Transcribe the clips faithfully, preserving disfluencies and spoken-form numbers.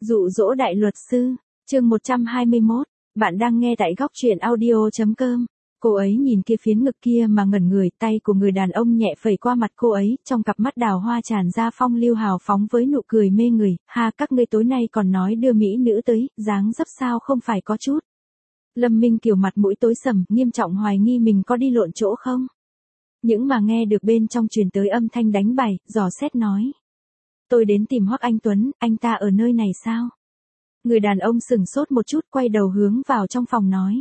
Dụ dỗ đại luật sư, chương một trăm hai mươi mốt, bạn đang nghe tại góc truyện audio.com. Cô ấy nhìn kia phiến ngực kia mà ngẩn người, tay của người đàn ông nhẹ phẩy qua mặt cô ấy, trong cặp mắt đào hoa tràn ra phong lưu hào phóng với nụ cười mê người. Ha, các ngươi tối nay còn nói đưa mỹ nữ tới, dáng dấp sao không phải có chút. Lâm Minh Kiều mặt mũi tối sầm, nghiêm trọng hoài nghi mình có đi lộn chỗ không. Những mà nghe được bên trong truyền tới âm thanh đánh bài, dò xét nói. Tôi đến tìm Hoắc Anh Tuấn, anh ta ở nơi này sao? Người đàn ông sừng sốt một chút, quay đầu hướng vào trong phòng nói.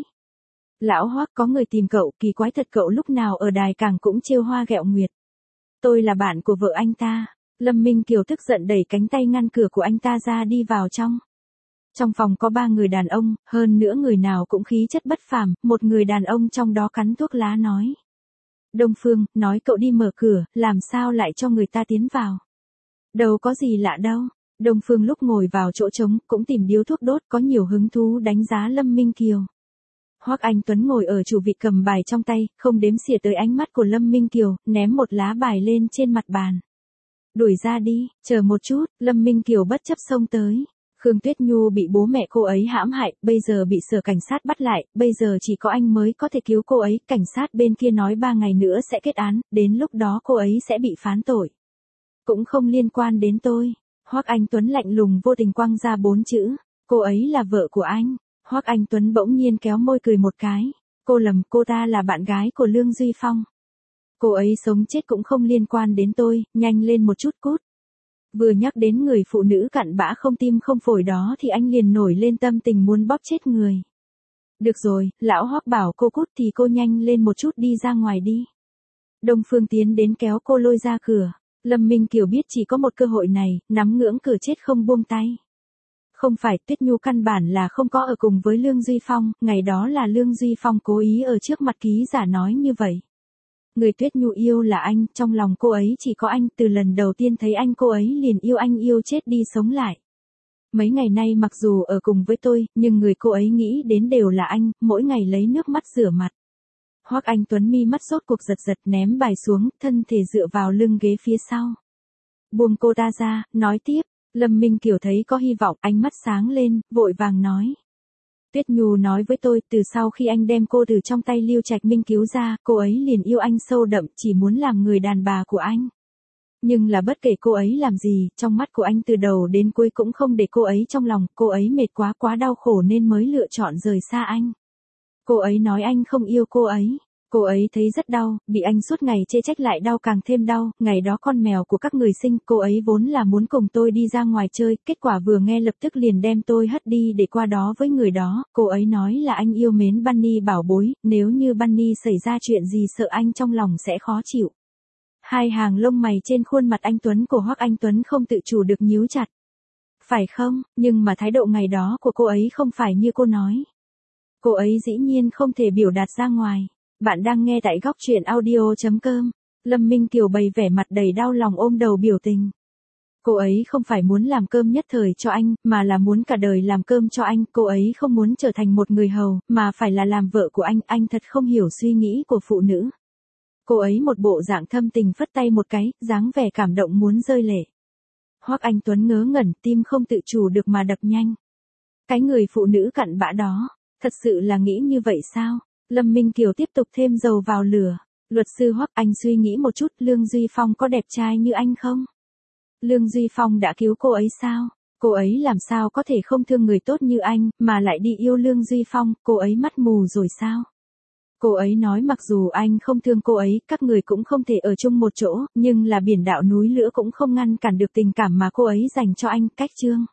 Lão Hoắc, có người tìm cậu, kỳ quái thật, cậu lúc nào ở đài cảng cũng trêu hoa ghẹo nguyệt. Tôi là bạn của vợ anh ta. Lâm Minh Kiều tức giận đẩy cánh tay ngăn cửa của anh ta ra đi vào trong. Trong phòng có ba người đàn ông, hơn nữa người nào cũng khí chất bất phàm, một người đàn ông trong đó cắn thuốc lá nói. Đông Phương, nói cậu đi mở cửa, làm sao lại cho người ta tiến vào. Đâu có gì lạ đâu. Đông Phương lúc ngồi vào chỗ trống, cũng tìm điếu thuốc đốt, có nhiều hứng thú đánh giá Lâm Minh Kiều. Hoắc Anh Tuấn ngồi ở chủ vị cầm bài trong tay, không đếm xỉa tới ánh mắt của Lâm Minh Kiều, ném một lá bài lên trên mặt bàn. Đuổi ra đi, chờ một chút, Lâm Minh Kiều bất chấp xông tới. Khương Tuyết Nhu bị bố mẹ cô ấy hãm hại, bây giờ bị sở cảnh sát bắt lại, bây giờ chỉ có anh mới có thể cứu cô ấy, cảnh sát bên kia nói ba ngày nữa sẽ kết án, đến lúc đó cô ấy sẽ bị phán tội. Cũng không liên quan đến tôi. Hoắc Anh Tuấn lạnh lùng vô tình quăng ra bốn chữ, cô ấy là vợ của anh. Hoắc Anh Tuấn bỗng nhiên kéo môi cười một cái, cô lầm, cô ta là bạn gái của Lương Duy Phong. Cô ấy sống chết cũng không liên quan đến tôi, nhanh lên một chút cút. Vừa nhắc đến người phụ nữ cặn bã không tim không phổi đó thì anh liền nổi lên tâm tình muốn bóp chết người. Được rồi, lão Hoắc bảo cô cút thì cô nhanh lên một chút đi ra ngoài đi. Đông Phương tiến đến kéo cô lôi ra cửa. Lâm Minh Kiều biết chỉ có một cơ hội này, nắm ngưỡng cửa chết không buông tay. Không phải, Tuyết Nhu căn bản là không có ở cùng với Lương Duy Phong, ngày đó là Lương Duy Phong cố ý ở trước mặt ký giả nói như vậy. Người Tuyết Nhu yêu là anh, trong lòng cô ấy chỉ có anh, từ lần đầu tiên thấy anh cô ấy liền yêu anh, yêu chết đi sống lại. Mấy ngày nay mặc dù ở cùng với tôi, nhưng người cô ấy nghĩ đến đều là anh, mỗi ngày lấy nước mắt rửa mặt. Hoắc Anh Tuấn mi mắt sốt cuộc giật giật ném bài xuống, thân thể dựa vào lưng ghế phía sau. Buông cô ta ra, nói tiếp. Lâm Minh Kiều thấy có hy vọng, ánh mắt sáng lên, vội vàng nói. Tuyết Nhu nói với tôi, từ sau khi anh đem cô từ trong tay Lưu Trạch Minh cứu ra, cô ấy liền yêu anh sâu đậm, chỉ muốn làm người đàn bà của anh. Nhưng là bất kể cô ấy làm gì, trong mắt của anh từ đầu đến cuối cũng không để cô ấy trong lòng, cô ấy mệt quá quá đau khổ nên mới lựa chọn rời xa anh. Cô ấy nói anh không yêu cô ấy. Cô ấy thấy rất đau, bị anh suốt ngày chê trách lại đau càng thêm đau, ngày đó con mèo của các người sinh, cô ấy vốn là muốn cùng tôi đi ra ngoài chơi, kết quả vừa nghe lập tức liền đem tôi hất đi để qua đó với người đó, cô ấy nói là anh yêu mến Bunny bảo bối, nếu như Bunny xảy ra chuyện gì sợ anh trong lòng sẽ khó chịu. Hai hàng lông mày trên khuôn mặt anh Tuấn của Hoắc Anh Tuấn không tự chủ được nhíu chặt. Phải không, nhưng mà thái độ ngày đó của cô ấy không phải như cô nói. Cô ấy dĩ nhiên không thể biểu đạt ra ngoài. Bạn đang nghe tại góc truyện audio.com. Lâm Minh Kiều bày vẻ mặt đầy đau lòng ôm đầu biểu tình. Cô ấy không phải muốn làm cơm nhất thời cho anh, mà là muốn cả đời làm cơm cho anh. Cô ấy không muốn trở thành một người hầu, mà phải là làm vợ của anh. Anh thật không hiểu suy nghĩ của phụ nữ. Cô ấy một bộ dạng thâm tình phất tay một cái, dáng vẻ cảm động muốn rơi lệ. Hoắc Anh Tuấn ngớ ngẩn, tim không tự chủ được mà đập nhanh. Cái người phụ nữ cặn bã đó, thật sự là nghĩ như vậy sao? Lâm Minh Kiều tiếp tục thêm dầu vào lửa. Luật sư Hoắc, anh suy nghĩ một chút, Lương Duy Phong có đẹp trai như anh không? Lương Duy Phong đã cứu cô ấy sao? Cô ấy làm sao có thể không thương người tốt như anh, mà lại đi yêu Lương Duy Phong, cô ấy mắt mù rồi sao? Cô ấy nói mặc dù anh không thương cô ấy, các người cũng không thể ở chung một chỗ, nhưng là biển đạo núi lửa cũng không ngăn cản được tình cảm mà cô ấy dành cho anh, cách chương.